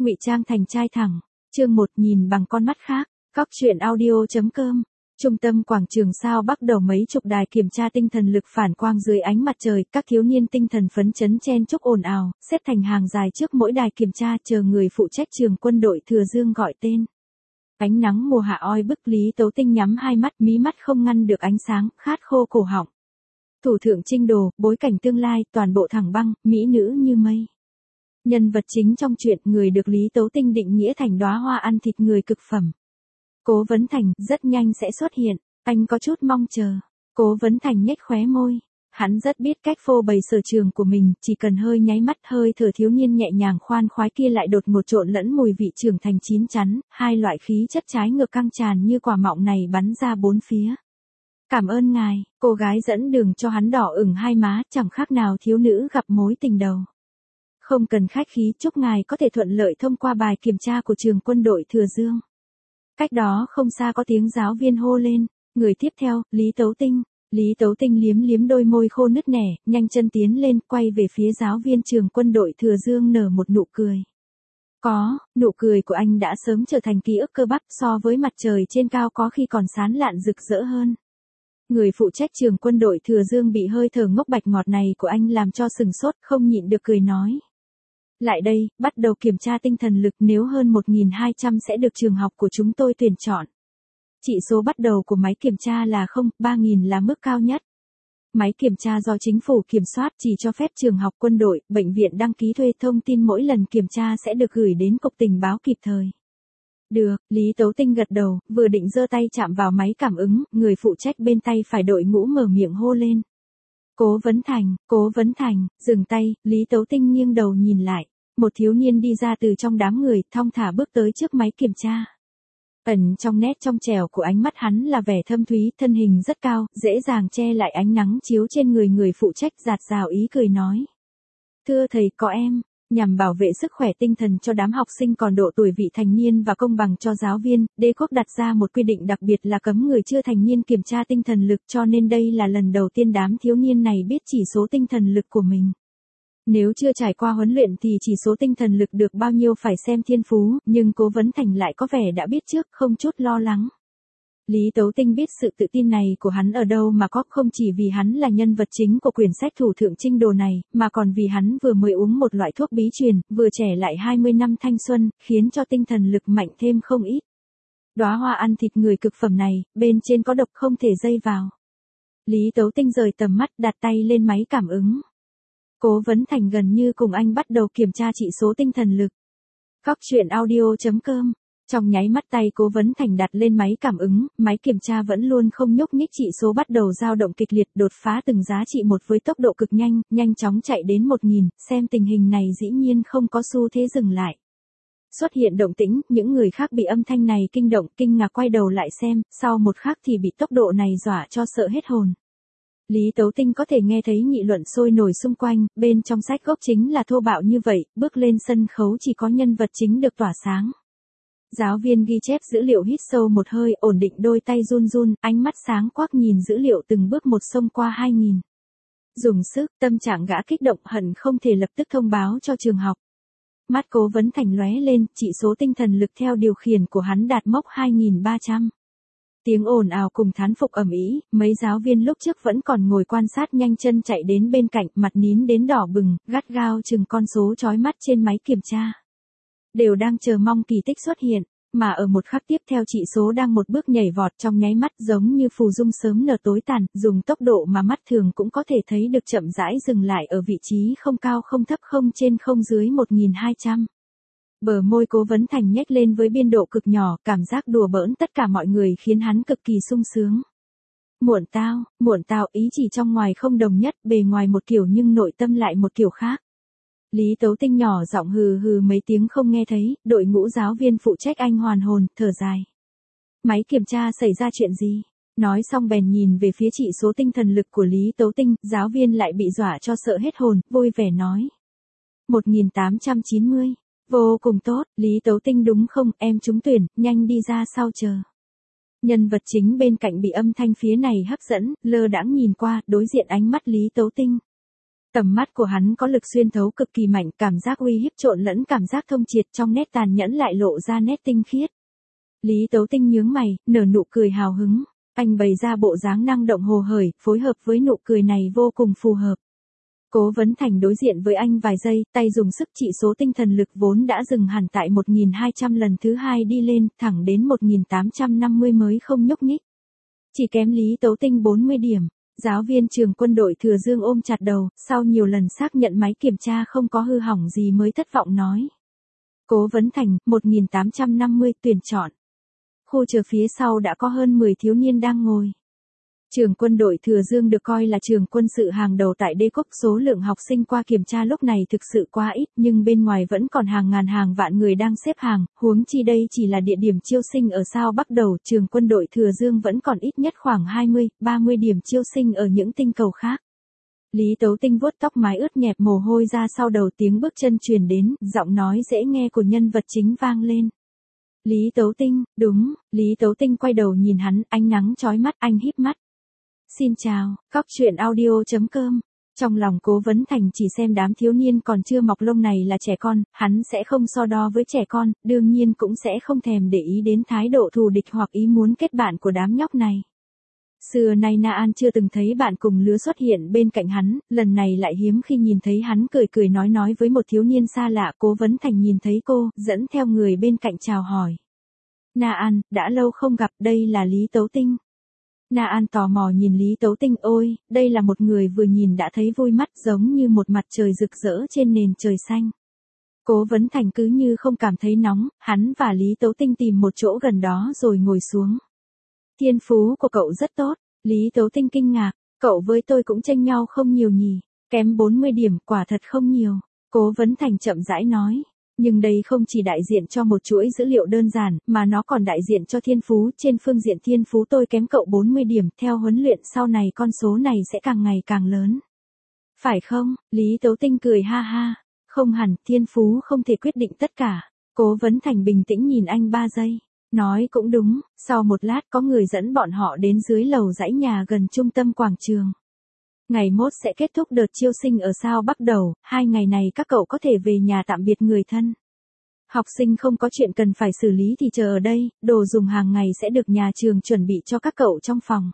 Ngụy trang thành trai thẳng. Chương 1 nhìn bằng con mắt khác. Góc truyện audio.com. Trung tâm quảng trường sao Bắc đầu mấy chục đài kiểm tra tinh thần lực phản quang dưới ánh mặt trời, các thiếu niên tinh thần phấn chấn chen chúc ồn ào, xếp thành hàng dài trước mỗi đài kiểm tra chờ người phụ trách trường quân đội Thừa Dương gọi tên. Ánh nắng mùa hạ oi bức, Lý Tấu Tinh nhắm hai mắt, mí mắt không ngăn được ánh sáng, khát khô cổ họng. Thủ thượng Trinh Đồ, bối cảnh tương lai, toàn bộ thẳng băng, mỹ nữ như mây. Nhân vật chính trong truyện, người được Lý Tấu Tinh định nghĩa thành đóa hoa ăn thịt người cực phẩm. Cố Vấn Thành, rất nhanh sẽ xuất hiện, anh có chút mong chờ. Cố Vấn Thành nhếch khóe môi. Hắn rất biết cách phô bày sở trường của mình, chỉ cần hơi nháy mắt, hơi thở thiếu niên nhẹ nhàng khoan khoái kia lại đột ngột trộn lẫn mùi vị trưởng thành chín chắn, hai loại khí chất trái ngược căng tràn như quả mọng này bắn ra bốn phía. Cảm ơn ngài, cô gái dẫn đường cho hắn đỏ ửng hai má, chẳng khác nào thiếu nữ gặp mối tình đầu. Không cần khách khí, chúc ngài có thể thuận lợi thông qua bài kiểm tra của trường quân đội Thừa Dương. Cách đó không xa có tiếng giáo viên hô lên, người tiếp theo, Lý Tấu Tinh. Lý Tấu Tinh liếm liếm đôi môi khô nứt nẻ, nhanh chân tiến lên, quay về phía giáo viên trường quân đội Thừa Dương nở một nụ cười. Nụ cười của anh đã sớm trở thành ký ức cơ bắp, so với mặt trời trên cao có khi còn sáng lạn rực rỡ hơn. Người phụ trách trường quân đội Thừa Dương bị hơi thở ngốc bạch ngọt này của anh làm cho sừng sốt, không nhịn được cười nói. Lại đây, bắt đầu kiểm tra tinh thần lực, nếu hơn 1.200 sẽ được trường học của chúng tôi tuyển chọn. Chỉ số bắt đầu của máy kiểm tra là 3.000 là mức cao nhất. Máy kiểm tra do chính phủ kiểm soát, chỉ cho phép trường học, quân đội, bệnh viện đăng ký thuê, thông tin mỗi lần kiểm tra sẽ được gửi đến cục tình báo kịp thời. Được, Lý Tấu Tinh gật đầu, vừa định giơ tay chạm vào máy cảm ứng, người phụ trách bên tay phải đội ngũ mở miệng hô lên. Cố Vấn Thành, dừng tay, Lý Tấu Tinh nghiêng đầu nhìn lại. Một thiếu niên đi ra từ trong đám người, thong thả bước tới trước máy kiểm tra. Ẩn trong nét trong trẻo của ánh mắt hắn là vẻ thâm thúy, thân hình rất cao, dễ dàng che lại ánh nắng chiếu trên người người phụ trách, dạt dào ý cười nói. Thưa thầy, có em, nhằm bảo vệ sức khỏe tinh thần cho đám học sinh còn độ tuổi vị thành niên và công bằng cho giáo viên, đế quốc đặt ra một quy định đặc biệt là cấm người chưa thành niên kiểm tra tinh thần lực, cho nên đây là lần đầu tiên đám thiếu niên này biết chỉ số tinh thần lực của mình. Nếu chưa trải qua huấn luyện thì chỉ số tinh thần lực được bao nhiêu phải xem thiên phú, nhưng Cố Vấn Thành lại có vẻ đã biết trước, không chút lo lắng. Lý Tấu Tinh biết sự tự tin này của hắn ở đâu mà có, không chỉ vì hắn là nhân vật chính của quyển sách Thủ thượng Trinh Đồ này, mà còn vì hắn vừa mới uống một loại thuốc bí truyền, vừa trẻ lại 20 năm thanh xuân, khiến cho tinh thần lực mạnh thêm không ít. Đóa hoa ăn thịt người cực phẩm này, bên trên có độc không thể dây vào. Lý Tấu Tinh rời tầm mắt, đặt tay lên máy cảm ứng. Cố Vấn Thành gần như cùng anh bắt đầu kiểm tra chỉ số tinh thần lực. Góc truyện audio.com. Trong nháy mắt tay Cố Vấn Thành đặt lên máy cảm ứng, máy kiểm tra vẫn luôn không nhúc nhích, chỉ số bắt đầu dao động kịch liệt, đột phá từng giá trị một với tốc độ cực nhanh chóng chạy đến 1.000, xem tình hình này dĩ nhiên không có xu thế dừng lại. Xuất hiện động tĩnh, những người khác bị âm thanh này kinh động, kinh ngạc quay đầu lại xem, sau một khắc thì bị tốc độ này dọa cho sợ hết hồn. Lý Tấu Tinh có thể nghe thấy nghị luận sôi nổi xung quanh, bên trong sách gốc chính là thô bạo như vậy, bước lên sân khấu chỉ có nhân vật chính được tỏa sáng. Giáo viên ghi chép dữ liệu hít sâu một hơi, ổn định đôi tay run run, ánh mắt sáng quắc nhìn dữ liệu từng bước một xông qua 2.000. Dùng sức, tâm trạng gã kích động, hận không thể lập tức thông báo cho trường học. Mắt Cố Vấn Thành lóe lên, chỉ số tinh thần lực theo điều khiển của hắn đạt mốc 2.300. Tiếng ồn ào cùng thán phục ầm ĩ, mấy giáo viên lúc trước vẫn còn ngồi quan sát nhanh chân chạy đến bên cạnh, mặt nín đến đỏ bừng, gắt gao chừng con số chói mắt trên máy kiểm tra. Đều đang chờ mong kỳ tích xuất hiện, mà ở một khắc tiếp theo chỉ số đang một bước nhảy vọt trong nháy mắt, giống như phù dung sớm nở tối tàn, dùng tốc độ mà mắt thường cũng có thể thấy được, chậm rãi dừng lại ở vị trí không cao không thấp, không trên không dưới 1.200. Bờ môi Cố Vấn Thành nhếch lên với biên độ cực nhỏ, cảm giác đùa bỡn tất cả mọi người khiến hắn cực kỳ sung sướng. Muộn tao, ý chỉ trong ngoài không đồng nhất, bề ngoài một kiểu nhưng nội tâm lại một kiểu khác. Lý Tấu Tinh nhỏ giọng hừ hừ mấy tiếng không nghe thấy, đội ngũ giáo viên phụ trách anh hoàn hồn, thở dài. Máy kiểm tra xảy ra chuyện gì? Nói xong bèn nhìn về phía chỉ số tinh thần lực của Lý Tấu Tinh, giáo viên lại bị dọa cho sợ hết hồn, vui vẻ nói. 1.890. Vô cùng tốt, Lý Tấu Tinh đúng không, em trúng tuyển, nhanh đi ra sau chờ. Nhân vật chính bên cạnh bị âm thanh phía này hấp dẫn, lơ đãng nhìn qua, đối diện ánh mắt Lý Tấu Tinh. Tầm mắt của hắn có lực xuyên thấu cực kỳ mạnh, cảm giác uy hiếp trộn lẫn cảm giác thông triệt, trong nét tàn nhẫn lại lộ ra nét tinh khiết. Lý Tấu Tinh nhướng mày, nở nụ cười hào hứng. Anh bày ra bộ dáng năng động hồ hởi, phối hợp với nụ cười này vô cùng phù hợp. Cố Vấn Thành đối diện với anh vài giây, tay dùng sức trị số tinh thần lực vốn đã dừng hẳn tại 1200 lần thứ hai đi lên, thẳng đến 1850 mới không nhúc nhích. Chỉ kém Lý Tấu Tinh 40 điểm. Giáo viên trường quân đội Thừa Dương ôm chặt đầu, sau nhiều lần xác nhận máy kiểm tra không có hư hỏng gì mới thất vọng nói. Cố Vấn Thành, 1850 tuyển chọn. Khu chờ phía sau đã có hơn 10 thiếu niên đang ngồi. Trường quân đội Thừa Dương được coi là trường quân sự hàng đầu tại Đế Quốc, số lượng học sinh qua kiểm tra lúc này thực sự quá ít, nhưng bên ngoài vẫn còn hàng ngàn hàng vạn người đang xếp hàng, huống chi đây chỉ là địa điểm chiêu sinh ở sao Bắc đầu, trường quân đội Thừa Dương vẫn còn ít nhất khoảng 20, 30 điểm chiêu sinh ở những tinh cầu khác. Lý Tấu Tinh vuốt tóc mái ướt nhẹp mồ hôi ra sau đầu, tiếng bước chân truyền đến, giọng nói dễ nghe của nhân vật chính vang lên. Lý Tấu Tinh, đúng, Lý Tấu Tinh quay đầu nhìn hắn, ánh nắng chói mắt, anh híp mắt. Xin chào, coctruyện.audio.com. Trong lòng Cố Vấn Thành chỉ xem đám thiếu niên còn chưa mọc lông này là trẻ con, hắn sẽ không so đo với trẻ con, đương nhiên cũng sẽ không thèm để ý đến thái độ thù địch hoặc ý muốn kết bạn của đám nhóc này. Xưa nay Na An chưa từng thấy bạn cùng lứa xuất hiện bên cạnh hắn, lần này lại hiếm khi nhìn thấy hắn cười cười nói với một thiếu niên xa lạ. Cố Vấn Thành nhìn thấy cô, dẫn theo người bên cạnh chào hỏi. Na An, đã lâu không gặp, đây là Lý Tấu Tinh. Na An tò mò nhìn Lý Tấu Tinh, ôi, đây là một người vừa nhìn đã thấy vui mắt, giống như một mặt trời rực rỡ trên nền trời xanh. Cố Vấn Thành cứ như không cảm thấy nóng, hắn và Lý Tấu Tinh tìm một chỗ gần đó rồi ngồi xuống. Thiên phú của cậu rất tốt, Lý Tấu Tinh kinh ngạc, cậu với tôi cũng chênh nhau không nhiều nhỉ, kém 40 điểm, quả thật không nhiều. Cố Vấn Thành chậm rãi nói. Nhưng đây không chỉ đại diện cho một chuỗi dữ liệu đơn giản, mà nó còn đại diện cho thiên phú. Trên phương diện thiên phú tôi kém cậu 40 điểm, theo huấn luyện sau này con số này sẽ càng ngày càng lớn. Phải không? Lý Tấu Tinh cười ha ha. Không hẳn, thiên phú không thể quyết định tất cả. Cố Vấn Thành bình tĩnh nhìn anh 3 giây. Nói cũng đúng, sau một lát có người dẫn bọn họ đến dưới lầu dãy nhà gần trung tâm quảng trường. Ngày mốt sẽ kết thúc đợt chiêu sinh ở sao Bắc đầu, 2 ngày này các cậu có thể về nhà tạm biệt người thân. Học sinh không có chuyện cần phải xử lý thì chờ ở đây, đồ dùng hàng ngày sẽ được nhà trường chuẩn bị cho các cậu trong phòng.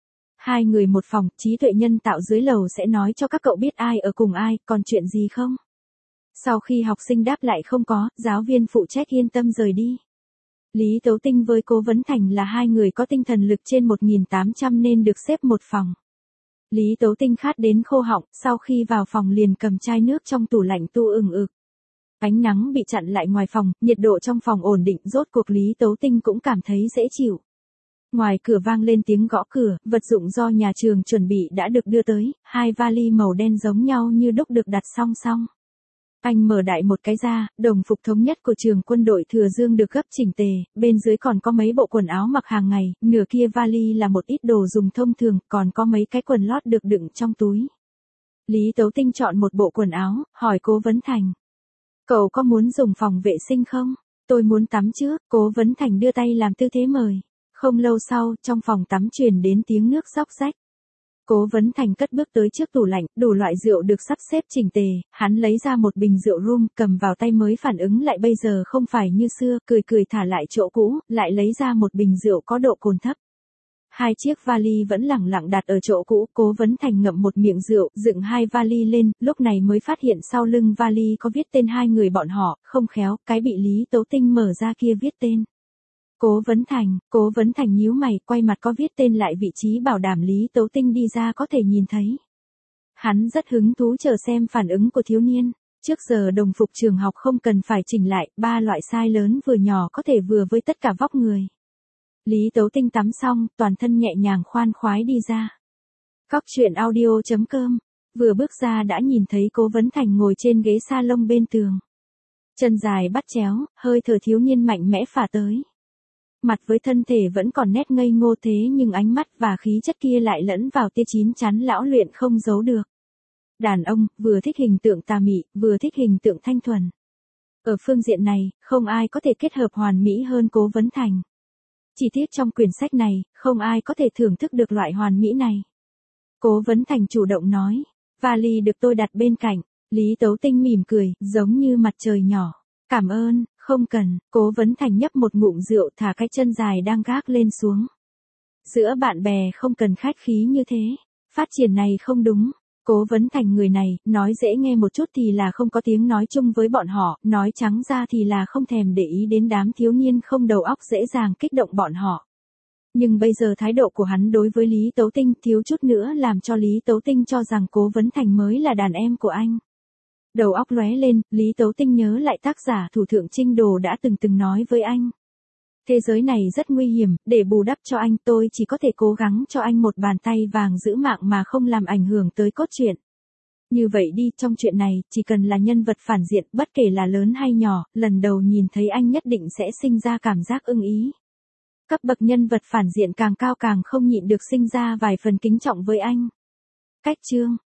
2 người một phòng, trí tuệ nhân tạo dưới lầu sẽ nói cho các cậu biết ai ở cùng ai, còn chuyện gì không? Sau khi học sinh đáp lại không có, giáo viên phụ trách yên tâm rời đi. Lý Tấu Tinh với Cố Vấn Thành là 2 người có tinh thần lực trên 1800 nên được xếp một phòng. Lý Tấu Tinh khát đến khô họng, sau khi vào phòng liền cầm chai nước trong tủ lạnh tu ừng ực. Ánh nắng bị chặn lại ngoài phòng, nhiệt độ trong phòng ổn định, rốt cuộc Lý Tấu Tinh cũng cảm thấy dễ chịu. Ngoài cửa vang lên tiếng gõ cửa, vật dụng do nhà trường chuẩn bị đã được đưa tới, 2 vali màu đen giống nhau như đúc được đặt song song. Anh mở đại một cái ra, đồng phục thống nhất của trường quân đội Thừa Dương được gấp chỉnh tề, bên dưới còn có mấy bộ quần áo mặc hàng ngày, nửa kia vali là một ít đồ dùng thông thường, còn có mấy cái quần lót được đựng trong túi. Lý Tấu Tinh chọn một bộ quần áo, hỏi Cố Vấn Thành. Cậu có muốn dùng phòng vệ sinh không? Tôi muốn tắm trước, Cố Vấn Thành đưa tay làm tư thế mời. Không lâu sau, trong phòng tắm truyền đến tiếng nước róc rách. Cố Vấn Thành cất bước tới trước tủ lạnh, đủ loại rượu được sắp xếp chỉnh tề, hắn lấy ra một bình rượu rum, cầm vào tay mới phản ứng lại bây giờ không phải như xưa, cười thả lại chỗ cũ, lại lấy ra một bình rượu có độ cồn thấp. 2 chiếc vali vẫn lẳng lặng đặt ở chỗ cũ, Cố Vấn Thành ngậm một miệng rượu, dựng 2 vali lên, lúc này mới phát hiện sau lưng vali có viết tên 2 người bọn họ, không khéo, cái bị Lý Tấu Tinh mở ra kia viết tên. Cố Vấn Thành nhíu mày, quay mặt có viết tên lại vị trí bảo đảm Lý Tấu Tinh đi ra có thể nhìn thấy. Hắn rất hứng thú chờ xem phản ứng của thiếu niên. Trước giờ đồng phục trường học không cần phải chỉnh lại, 3 loại size lớn vừa nhỏ có thể vừa với tất cả vóc người. Lý Tấu Tinh tắm xong, toàn thân nhẹ nhàng khoan khoái đi ra. Coctruyện.audio.com. Vừa bước ra đã nhìn thấy Cố Vấn Thành ngồi trên ghế salon bên tường. Chân dài bắt chéo, hơi thở thiếu niên mạnh mẽ phả tới. Mặt với thân thể vẫn còn nét ngây ngô thế nhưng ánh mắt và khí chất kia lại lẫn vào tia chín chắn lão luyện không giấu được. Đàn ông, vừa thích hình tượng tà mị, vừa thích hình tượng thanh thuần. Ở phương diện này, không ai có thể kết hợp hoàn mỹ hơn Cố Vấn Thành. Chi tiết trong quyển sách này, không ai có thể thưởng thức được loại hoàn mỹ này. Cố Vấn Thành chủ động nói. Vali được tôi đặt bên cạnh. Lý Tấu Tinh mỉm cười, giống như mặt trời nhỏ. Cảm ơn, không cần. Cố Vấn Thành nhấp một ngụm rượu, thả cái chân dài đang gác lên xuống. Giữa bạn bè không cần khách khí như thế. Phát triển này không đúng. Cố Vấn Thành người này, nói dễ nghe một chút thì là không có tiếng nói chung với bọn họ, nói trắng ra thì là không thèm để ý đến đám thiếu niên không đầu óc dễ dàng kích động bọn họ. Nhưng bây giờ thái độ của hắn đối với Lý Tấu Tinh thiếu chút nữa làm cho Lý Tấu Tinh cho rằng Cố Vấn Thành mới là đàn em của anh. Đầu óc lóe lên, Lý Tấu Tinh nhớ lại tác giả Thủ Thượng Trinh Đồ đã từng nói với anh. Thế giới này rất nguy hiểm, để bù đắp cho anh tôi chỉ có thể cố gắng cho anh một bàn tay vàng giữ mạng mà không làm ảnh hưởng tới cốt truyện. Như vậy đi, trong chuyện này, chỉ cần là nhân vật phản diện, bất kể là lớn hay nhỏ, lần đầu nhìn thấy anh nhất định sẽ sinh ra cảm giác ưng ý. Cấp bậc nhân vật phản diện càng cao càng không nhịn được sinh ra vài phần kính trọng với anh. Cách chương